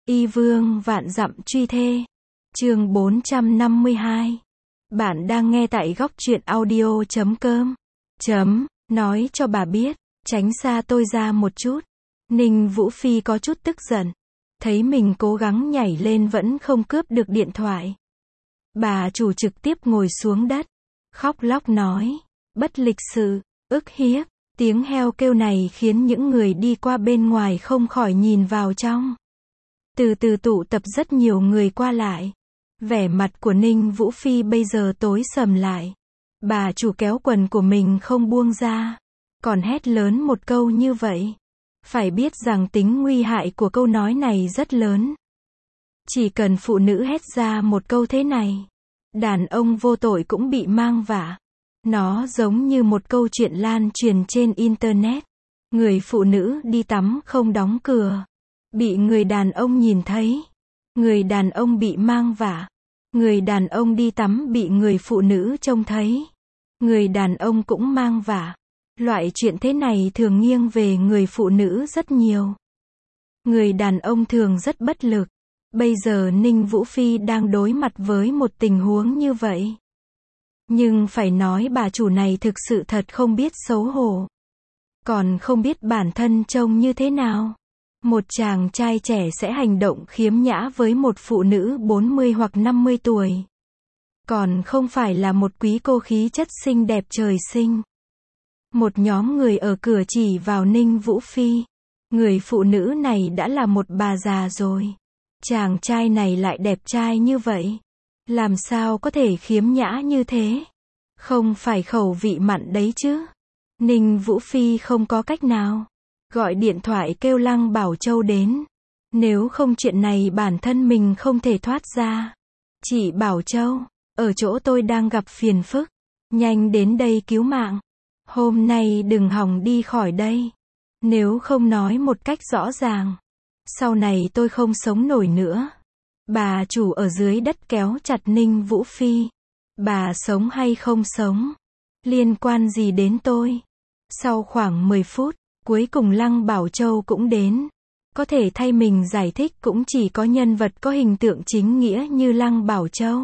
Y vương vạn dặm truy thê. Chương 452. Bạn đang nghe tại góc truyện audio.com. Nói cho bà biết, tránh xa tôi ra một chút. Ninh Vũ Phi có chút tức giận. Thấy mình cố gắng nhảy lên vẫn không cướp được điện thoại. Bà chủ trực tiếp ngồi xuống đất. Khóc lóc nói. Bất lịch sự, ức hiếp. Tiếng heo kêu này khiến những người đi qua bên ngoài không khỏi nhìn vào trong. Từ từ tụ tập rất nhiều người qua lại. Vẻ mặt của Ninh Vũ Phi bây giờ tối sầm lại. Bà chủ kéo quần của mình không buông ra. Còn hét lớn một câu như vậy. Phải biết rằng tính nguy hại của câu nói này rất lớn. Chỉ cần phụ nữ hét ra một câu thế này, đàn ông vô tội cũng bị mang vạ. Nó giống như một câu chuyện lan truyền trên Internet. Người phụ nữ đi tắm không đóng cửa. Bị người đàn ông nhìn thấy. Người đàn ông bị mang vạ. Người đàn ông đi tắm bị người phụ nữ trông thấy. Người đàn ông cũng mang vạ. Loại chuyện thế này thường nghiêng về người phụ nữ rất nhiều. Người đàn ông thường rất bất lực. Bây giờ Ninh Vũ Phi đang đối mặt với một tình huống như vậy. Nhưng phải nói bà chủ này thực sự thật không biết xấu hổ. Còn không biết bản thân trông như thế nào. Một chàng trai trẻ sẽ hành động khiếm nhã với một phụ nữ 40 hoặc 50 tuổi. Còn không phải là một quý cô khí chất xinh đẹp trời sinh. Một nhóm người ở cửa chỉ vào Ninh Vũ Phi. Người phụ nữ này đã là một bà già rồi. Chàng trai này lại đẹp trai như vậy. Làm sao có thể khiếm nhã như thế? Không phải khẩu vị mặn đấy chứ. Ninh Vũ Phi không có cách nào. Gọi điện thoại kêu Lăng Bảo Châu đến. Nếu không chuyện này bản thân mình không thể thoát ra. Chị Bảo Châu, ở chỗ tôi đang gặp phiền phức. Nhanh đến đây cứu mạng. Hôm nay đừng hòng đi khỏi đây. Nếu không nói một cách rõ ràng, sau này tôi không sống nổi nữa. Bà chủ ở dưới đất kéo chặt Ninh Vũ Phi. Bà sống hay không sống? Liên quan gì đến tôi? Sau khoảng 10 phút, cuối cùng Lăng Bảo Châu cũng đến. Có thể thay mình giải thích cũng chỉ có nhân vật có hình tượng chính nghĩa như Lăng Bảo Châu.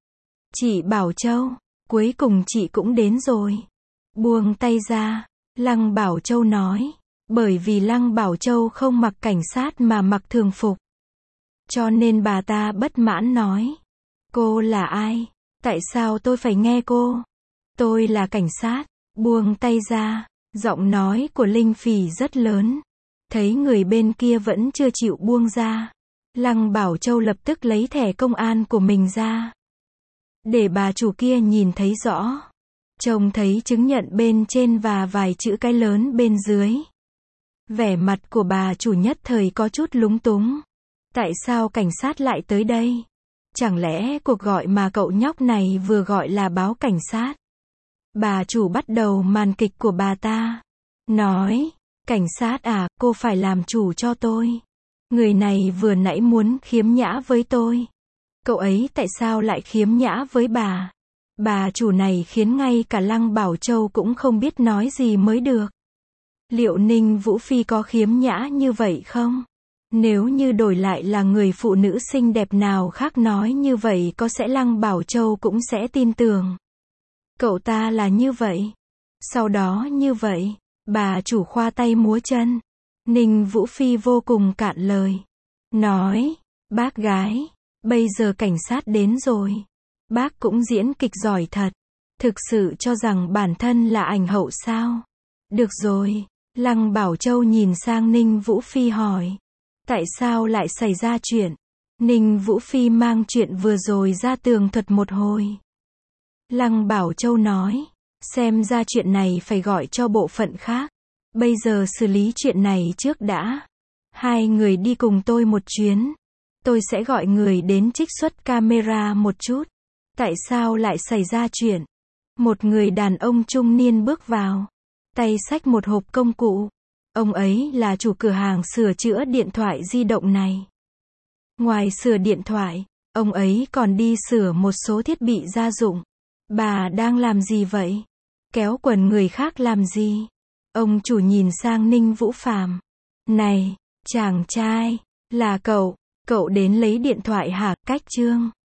Chị Bảo Châu, cuối cùng chị cũng đến rồi. Buông tay ra, Lăng Bảo Châu nói. Bởi vì Lăng Bảo Châu không mặc cảnh sát mà mặc thường phục. Cho nên bà ta bất mãn nói. Cô là ai? Tại sao tôi phải nghe cô? Tôi là cảnh sát. Buông tay ra. Giọng nói của Linh Phỉ rất lớn. Thấy người bên kia vẫn chưa chịu buông ra. Lăng Bảo Châu lập tức lấy thẻ công an của mình ra. Để bà chủ kia nhìn thấy rõ. Trông thấy chứng nhận bên trên và vài chữ cái lớn bên dưới. Vẻ mặt của bà chủ nhất thời có chút lúng túng. Tại sao cảnh sát lại tới đây? Chẳng lẽ cuộc gọi mà cậu nhóc này vừa gọi là báo cảnh sát? Bà chủ bắt đầu màn kịch của bà ta. Nói, cảnh sát à, cô phải làm chủ cho tôi. Người này vừa nãy muốn khiếm nhã với tôi. Cậu ấy tại sao lại khiếm nhã với bà? Bà chủ này khiến ngay cả Lăng Bảo Châu cũng không biết nói gì mới được. Liệu Ninh Vũ Phi có khiếm nhã như vậy không? Nếu như đổi lại là người phụ nữ xinh đẹp nào khác nói như vậy có sẽ Lăng Bảo Châu cũng sẽ tin tưởng. Cậu ta là như vậy. Sau đó như vậy, bà chủ khoa tay múa chân. Ninh Vũ Phi vô cùng cạn lời. Nói, bác gái, bây giờ cảnh sát đến rồi. Bác cũng diễn kịch giỏi thật. Thực sự cho rằng bản thân là ảnh hậu sao? Được rồi. Lăng Bảo Châu nhìn sang Ninh Vũ Phi hỏi. Tại sao lại xảy ra chuyện? Ninh Vũ Phi mang chuyện vừa rồi ra tường thuật một hồi. Lăng Bảo Châu nói. Xem ra chuyện này phải gọi cho bộ phận khác. Bây giờ xử lý chuyện này trước đã. Hai người đi cùng tôi một chuyến. Tôi sẽ gọi người đến trích xuất camera một chút. Tại sao lại xảy ra chuyện? Một người đàn ông trung niên bước vào. Tay xách một hộp công cụ. Ông ấy là chủ cửa hàng sửa chữa điện thoại di động này. Ngoài sửa điện thoại, ông ấy còn đi sửa một số thiết bị gia dụng. Bà đang làm gì vậy? Kéo quần người khác làm gì? Ông chủ nhìn sang Ninh Vũ Phàm. Này, chàng trai, là cậu. Cậu đến lấy điện thoại hả? Cách chương